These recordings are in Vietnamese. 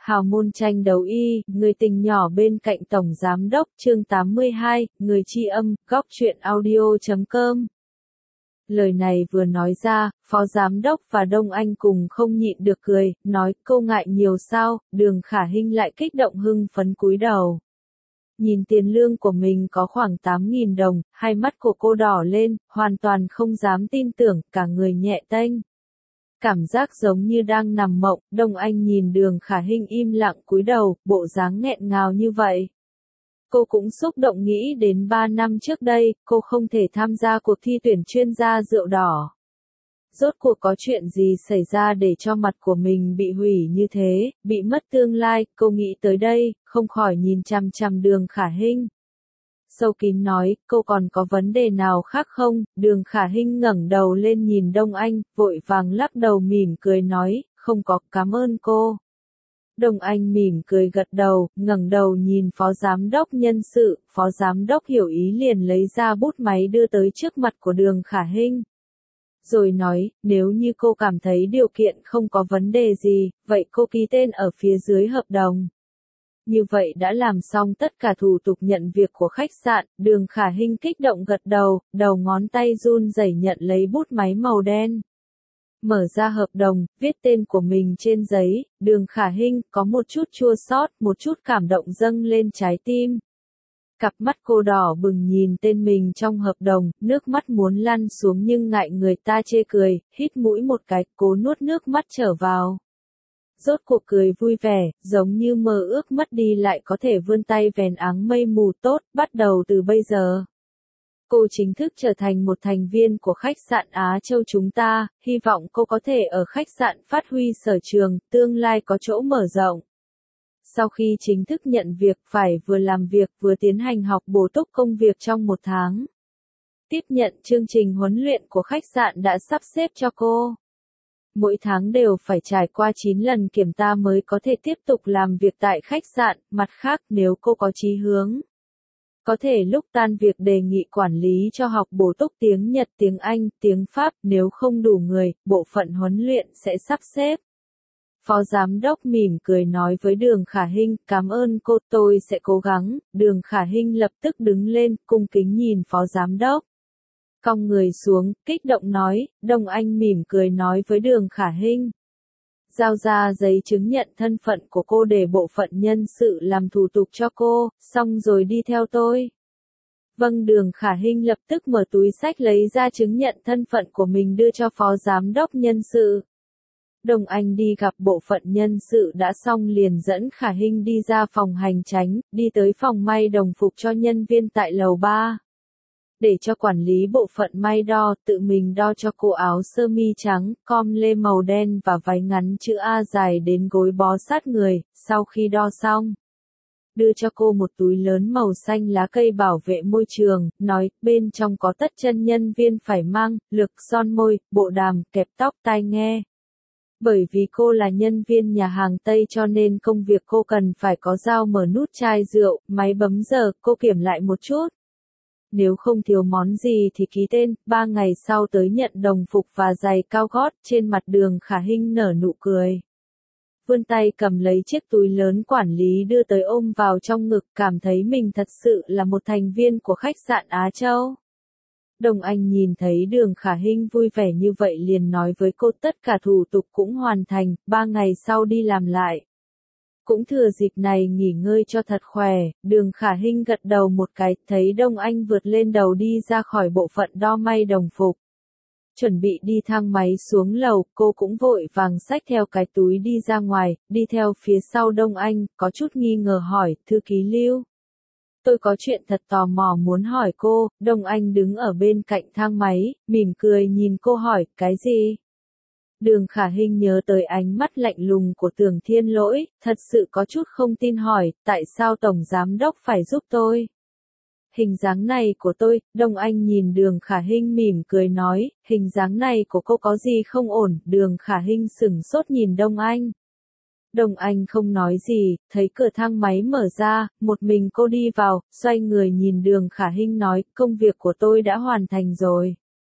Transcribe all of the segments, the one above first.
Hào môn tranh đấu y, người tình nhỏ bên cạnh Tổng Giám đốc, chương 82, người tri âm, góc truyện audio.com. Lời này vừa nói ra, Phó Giám đốc và Đông Anh cùng không nhịn được cười, nói, cô ngại nhiều sao, Đường Khả Hinh lại kích động hưng phấn cúi đầu. Nhìn tiền lương của mình có khoảng 8.000 đồng, hai mắt của cô đỏ lên, hoàn toàn không dám tin tưởng, cả người nhẹ tênh. Cảm giác giống như đang nằm mộng, Đông Anh nhìn Đường Khả Hinh im lặng cúi đầu, bộ dáng nghẹn ngào như vậy. Cô cũng xúc động nghĩ đến 3 năm trước đây, cô không thể tham gia cuộc thi tuyển chuyên gia rượu đỏ. Rốt cuộc có chuyện gì xảy ra để cho mặt của mình bị hủy như thế, bị mất tương lai, cô nghĩ tới đây, không khỏi nhìn chằm chằm Đường Khả Hinh. Sâu kín nói, cô còn có vấn đề nào khác không? Đường Khả Hinh ngẩng đầu lên nhìn Đông Anh, vội vàng lắc đầu mỉm cười nói, không có, cảm ơn cô. Đông Anh mỉm cười gật đầu, ngẩng đầu nhìn Phó Giám đốc nhân sự, Phó Giám đốc hiểu ý liền lấy ra bút máy đưa tới trước mặt của Đường Khả Hinh. Rồi nói, nếu như cô cảm thấy điều kiện không có vấn đề gì, vậy cô ký tên ở phía dưới hợp đồng. Như vậy đã làm xong tất cả thủ tục nhận việc của khách sạn, Đường Khả Hinh kích động gật đầu, đầu ngón tay run rẩy nhận lấy bút máy màu đen. Mở ra hợp đồng, viết tên của mình trên giấy, Đường Khả Hinh có một chút chua xót, một chút cảm động dâng lên trái tim. Cặp mắt cô đỏ bừng nhìn tên mình trong hợp đồng, nước mắt muốn lăn xuống nhưng ngại người ta chê cười, hít mũi một cái, cố nuốt nước mắt trở vào. Rốt cuộc cười vui vẻ, giống như mơ ước mất đi lại có thể vươn tay vén áng mây mù tốt, bắt đầu từ bây giờ. Cô chính thức trở thành một thành viên của khách sạn Á Châu chúng ta, hy vọng cô có thể ở khách sạn phát huy sở trường, tương lai có chỗ mở rộng. Sau khi chính thức nhận việc phải vừa làm việc vừa tiến hành học bổ túc công việc trong 1 tháng. Tiếp nhận chương trình huấn luyện của khách sạn đã sắp xếp cho cô. Mỗi tháng đều phải trải qua 9 lần kiểm tra mới có thể tiếp tục làm việc tại khách sạn, mặt khác nếu cô có chí hướng. Có thể lúc tan việc đề nghị quản lý cho học bổ túc tiếng Nhật, tiếng Anh, tiếng Pháp, nếu không đủ người, bộ phận huấn luyện sẽ sắp xếp. Phó Giám đốc mỉm cười nói với Đường Khả Hinh, cảm ơn cô, tôi sẽ cố gắng. Đường Khả Hinh lập tức đứng lên, cung kính nhìn Phó Giám đốc. Cong người xuống, kích động nói, Đông Anh mỉm cười nói với Đường Khả Hinh. Giao ra giấy chứng nhận thân phận của cô để bộ phận nhân sự làm thủ tục cho cô, xong rồi đi theo tôi. Vâng, Đường Khả Hinh lập tức mở túi xách lấy ra chứng nhận thân phận của mình đưa cho Phó Giám đốc nhân sự. Đông Anh đi gặp bộ phận nhân sự đã xong liền dẫn Khả Hinh đi ra phòng hành chánh, đi tới phòng may đồng phục cho nhân viên tại lầu 3. Để cho quản lý bộ phận may đo, tự mình đo cho cô áo sơ mi trắng, com lê màu đen và váy ngắn chữ A dài đến gối bó sát người, sau khi đo xong. Đưa cho cô một túi lớn màu xanh lá cây bảo vệ môi trường, nói, bên trong có tất chân nhân viên phải mang, lược, son môi, bộ đàm, kẹp tóc, tai nghe. Bởi vì cô là nhân viên nhà hàng Tây cho nên công việc cô cần phải có dao mở nút chai rượu, máy bấm giờ, cô kiểm lại một chút. Nếu không thiếu món gì thì ký tên, 3 ngày sau tới nhận đồng phục và giày cao gót, trên mặt Đường Khả Hinh nở nụ cười. Vươn tay cầm lấy chiếc túi lớn quản lý đưa tới ôm vào trong ngực, cảm thấy mình thật sự là một thành viên của khách sạn Á Châu. Đông Anh nhìn thấy Đường Khả Hinh vui vẻ như vậy liền nói với cô tất cả thủ tục cũng hoàn thành, 3 ngày sau đi làm lại. Cũng thừa dịp này nghỉ ngơi cho thật khỏe, Đường Khả Hinh gật đầu một cái, thấy Đông Anh vượt lên đầu đi ra khỏi bộ phận đo may đồng phục. Chuẩn bị đi thang máy xuống lầu, cô cũng vội vàng xách theo cái túi đi ra ngoài, đi theo phía sau Đông Anh, có chút nghi ngờ hỏi, thư ký Lưu. Tôi có chuyện thật tò mò muốn hỏi cô, Đông Anh đứng ở bên cạnh thang máy, mỉm cười nhìn cô hỏi, cái gì? Đường Khả Hinh nhớ tới ánh mắt lạnh lùng của Tưởng Thiên Lỗi, thật sự có chút không tin hỏi, tại sao Tổng Giám đốc phải giúp tôi? Hình dáng này của tôi, Đông Anh nhìn Đường Khả Hinh mỉm cười nói, hình dáng này của cô có gì không ổn, Đường Khả Hinh sửng sốt nhìn Đông Anh. Đông Anh không nói gì, thấy cửa thang máy mở ra, một mình cô đi vào, xoay người nhìn Đường Khả Hinh nói, công việc của tôi đã hoàn thành rồi.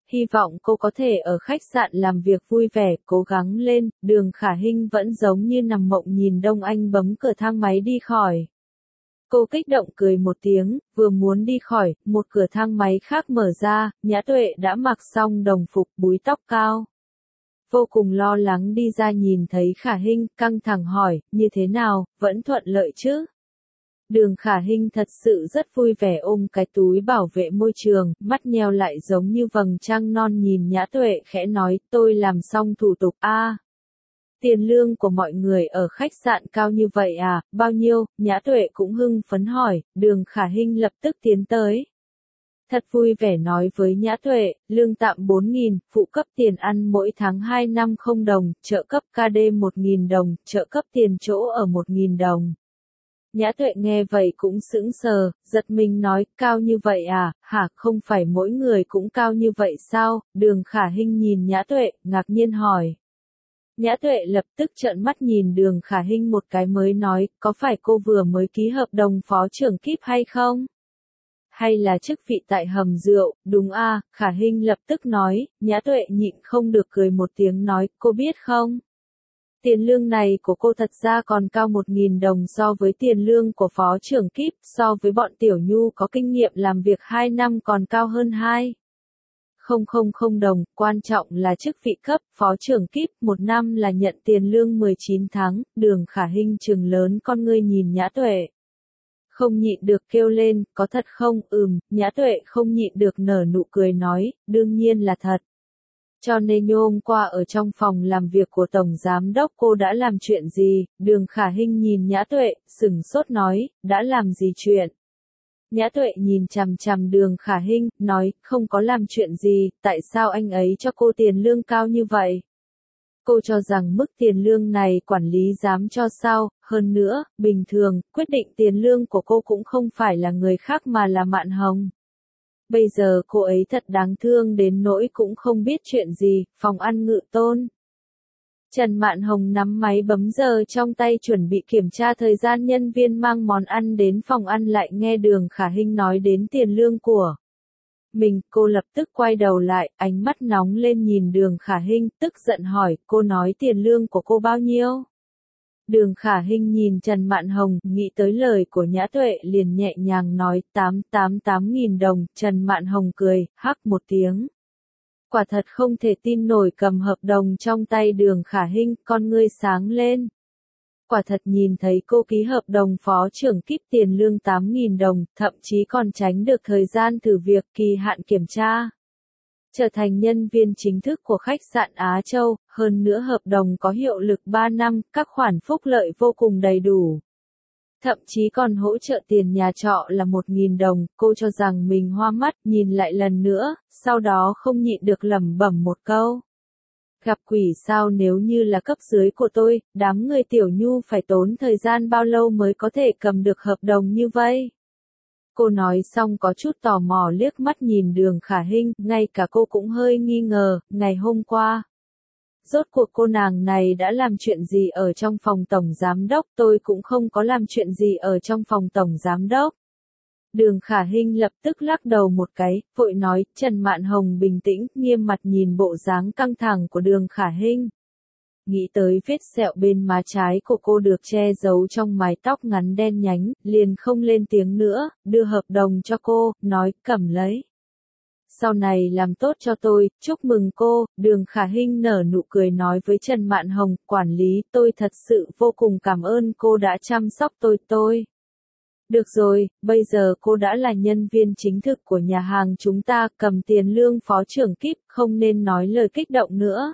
hy vọng cô có thể ở khách sạn làm việc vui vẻ, cố gắng lên. Đường Khả Hinh vẫn giống như nằm mộng nhìn Đông Anh bấm cửa thang máy đi khỏi. Cô kích động cười một tiếng, vừa muốn đi khỏi, một cửa thang máy khác mở ra, Nhã Tuệ đã mặc xong đồng phục, búi tóc cao. Vô cùng lo lắng đi ra nhìn thấy Khả Hinh, căng thẳng hỏi, như thế nào, vẫn thuận lợi chứ? Đường Khả Hinh thật sự rất vui vẻ ôm cái túi bảo vệ môi trường, mắt nheo lại giống như vầng trăng non nhìn Nhã Tuệ khẽ nói, tôi làm xong thủ tục a. Tiền lương của mọi người ở khách sạn cao như vậy à, bao nhiêu? Nhã Tuệ cũng hưng phấn hỏi, Đường Khả Hinh lập tức tiến tới. Thật vui vẻ nói với Nhã Tuệ, lương tạm 4.000, phụ cấp tiền ăn mỗi tháng 250 đồng, trợ cấp KD 1.000 đồng, trợ cấp tiền chỗ ở 1.000 đồng. Nhã Tuệ nghe vậy cũng sững sờ, giật mình nói, cao như vậy à, hả, không phải mỗi người cũng cao như vậy sao? Đường Khả Hinh nhìn Nhã Tuệ, ngạc nhiên hỏi. Nhã Tuệ lập tức trợn mắt nhìn Đường Khả Hinh một cái mới nói, có phải cô vừa mới ký hợp đồng phó trưởng kíp hay không? Hay là chức vị tại hầm rượu, đúng a? Khả Hinh lập tức nói. Nhã Tuệ nhịn không được cười một tiếng nói, cô biết không? Tiền lương này của cô thật ra còn cao 1.000 đồng so với tiền lương của phó trưởng kíp, so với bọn Tiểu Nhu có kinh nghiệm làm việc 2 năm còn cao hơn 2.000 đồng, quan trọng là chức vị cấp, phó trưởng kíp, 1 năm là nhận tiền lương 19 tháng, Đường Khả Hinh trừng lớn con ngươi nhìn Nhã Tuệ. Không nhịn được kêu lên, có thật không? Nhã Tuệ không nhịn được nở nụ cười nói, đương nhiên là thật. Cho nên hôm qua ở trong phòng làm việc của Tổng Giám Đốc cô đã làm chuyện gì? Đường Khả Hinh nhìn Nhã Tuệ, sửng sốt nói, đã làm gì chuyện? Nhã Tuệ nhìn chằm chằm Đường Khả Hinh, nói, không có làm chuyện gì, tại sao anh ấy cho cô tiền lương cao như vậy? Cô cho rằng mức tiền lương này quản lý dám cho sao, hơn nữa, bình thường, quyết định tiền lương của cô cũng không phải là người khác mà là Mạn Hồng. Bây giờ cô ấy thật đáng thương đến nỗi cũng không biết chuyện gì, phòng ăn Ngự Tôn. Trần Mạn Hồng nắm máy bấm giờ trong tay chuẩn bị kiểm tra thời gian nhân viên mang món ăn đến phòng ăn lại nghe Đường Khả Hinh nói đến tiền lương của mình, cô lập tức quay đầu lại, ánh mắt nóng lên nhìn Đường Khả Hinh, tức giận hỏi, cô nói tiền lương của cô bao nhiêu? Đường Khả Hinh nhìn Trần Mạn Hồng, nghĩ tới lời của Nhã Tuệ liền nhẹ nhàng nói, 8.000 đồng, Trần Mạn Hồng cười, hắc một tiếng. Quả thật không thể tin nổi cầm hợp đồng trong tay Đường Khả Hinh, con ngươi sáng lên. Quả thật nhìn thấy cô ký hợp đồng phó trưởng kíp tiền lương 8.000 đồng, thậm chí còn tránh được thời gian thử việc kỳ hạn kiểm tra. Trở thành nhân viên chính thức của khách sạn Á Châu, hơn nữa hợp đồng có hiệu lực 3 năm, các khoản phúc lợi vô cùng đầy đủ. Thậm chí còn hỗ trợ tiền nhà trọ là 1.000 đồng, cô cho rằng mình hoa mắt, nhìn lại lần nữa, sau đó không nhịn được lẩm bẩm một câu. Gặp quỷ sao, nếu như là cấp dưới của tôi, đám người Tiểu Nhu phải tốn thời gian bao lâu mới có thể cầm được hợp đồng như vậy? Cô nói xong có chút tò mò liếc mắt nhìn Đường Khả Hinh, ngay cả cô cũng hơi nghi ngờ, ngày hôm qua. Rốt cuộc cô nàng này đã làm chuyện gì ở trong phòng Tổng Giám Đốc, tôi cũng không có làm chuyện gì ở trong phòng Tổng Giám Đốc. Đường Khả Hinh lập tức lắc đầu một cái, vội nói, Trần Mạn Hồng bình tĩnh, nghiêm mặt nhìn bộ dáng căng thẳng của Đường Khả Hinh. Nghĩ tới vết sẹo bên má trái của cô được che giấu trong mái tóc ngắn đen nhánh, liền không lên tiếng nữa, đưa hợp đồng cho cô, nói, cầm lấy. Sau này làm tốt cho tôi, chúc mừng cô. Đường Khả Hinh nở nụ cười nói với Trần Mạn Hồng, quản lý, tôi thật sự vô cùng cảm ơn cô đã chăm sóc tôi. Được rồi, bây giờ cô đã là nhân viên chính thức của nhà hàng chúng ta, cầm tiền lương phó trưởng kíp, không nên nói lời kích động nữa.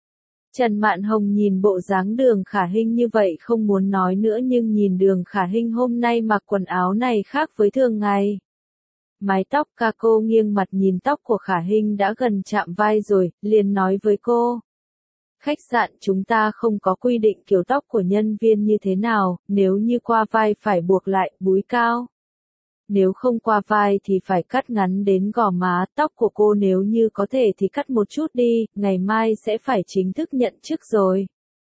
Trần Mạn Hồng nhìn bộ dáng Đường Khả Hinh như vậy không muốn nói nữa nhưng nhìn Đường Khả Hinh hôm nay mặc quần áo này khác với thường ngày. Mái tóc ca cô nghiêng mặt nhìn tóc của Khả Hinh đã gần chạm vai rồi, liền nói với cô. Khách sạn chúng ta không có quy định kiểu tóc của nhân viên như thế nào, nếu như qua vai phải buộc lại, búi cao. Nếu không qua vai thì phải cắt ngắn đến gò má, tóc của cô nếu như có thể thì cắt một chút đi, ngày mai sẽ phải chính thức nhận chức rồi.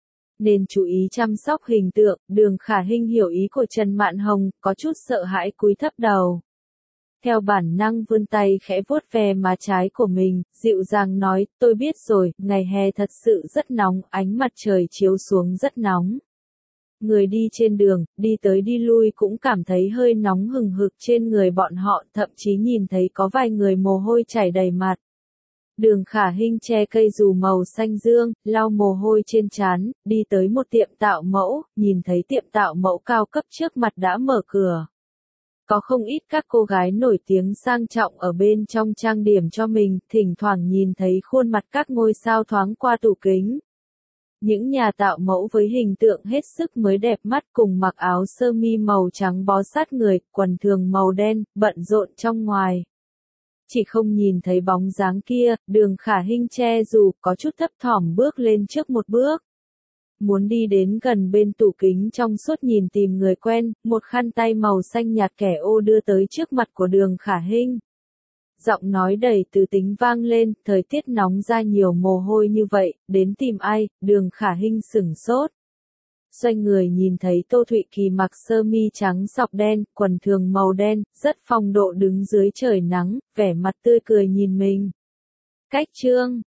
Nên chú ý chăm sóc hình tượng, Đường Khả Hinh hiểu ý của Trần Mạn Hồng, có chút sợ hãi cúi thấp đầu. theo bản năng vươn tay khẽ vuốt ve má trái của mình, dịu dàng nói, tôi biết rồi, ngày hè thật sự rất nóng, ánh mặt trời chiếu xuống rất nóng. Người đi trên đường, đi tới đi lui cũng cảm thấy hơi nóng hừng hực trên người bọn họ, thậm chí nhìn thấy có vài người mồ hôi chảy đầy mặt. Đường Khả Hinh che cây dù màu xanh dương, lau mồ hôi trên trán, đi tới một tiệm tạo mẫu, nhìn thấy tiệm tạo mẫu cao cấp trước mặt đã mở cửa. Có không ít các cô gái nổi tiếng sang trọng ở bên trong trang điểm cho mình, thỉnh thoảng nhìn thấy khuôn mặt các ngôi sao thoáng qua tủ kính. Những nhà tạo mẫu với hình tượng hết sức mới đẹp mắt cùng mặc áo sơ mi màu trắng bó sát người, quần thường màu đen, bận rộn trong ngoài. Chỉ không nhìn thấy bóng dáng kia, Đường Khả Hinh che dù có chút thấp thỏm bước lên trước một bước. Muốn đi đến gần bên tủ kính trong suốt nhìn tìm người quen, một khăn tay màu xanh nhạt kẻ ô đưa tới trước mặt của Đường Khả Hinh. Giọng nói đầy từ tính vang lên, thời tiết nóng ra nhiều mồ hôi như vậy, đến tìm ai, Đường Khả Hinh sửng sốt. Xoay người nhìn thấy Tô Thụy Kỳ mặc sơ mi trắng sọc đen, quần thường màu đen, rất phong độ đứng dưới trời nắng, vẻ mặt tươi cười nhìn mình. Cách chương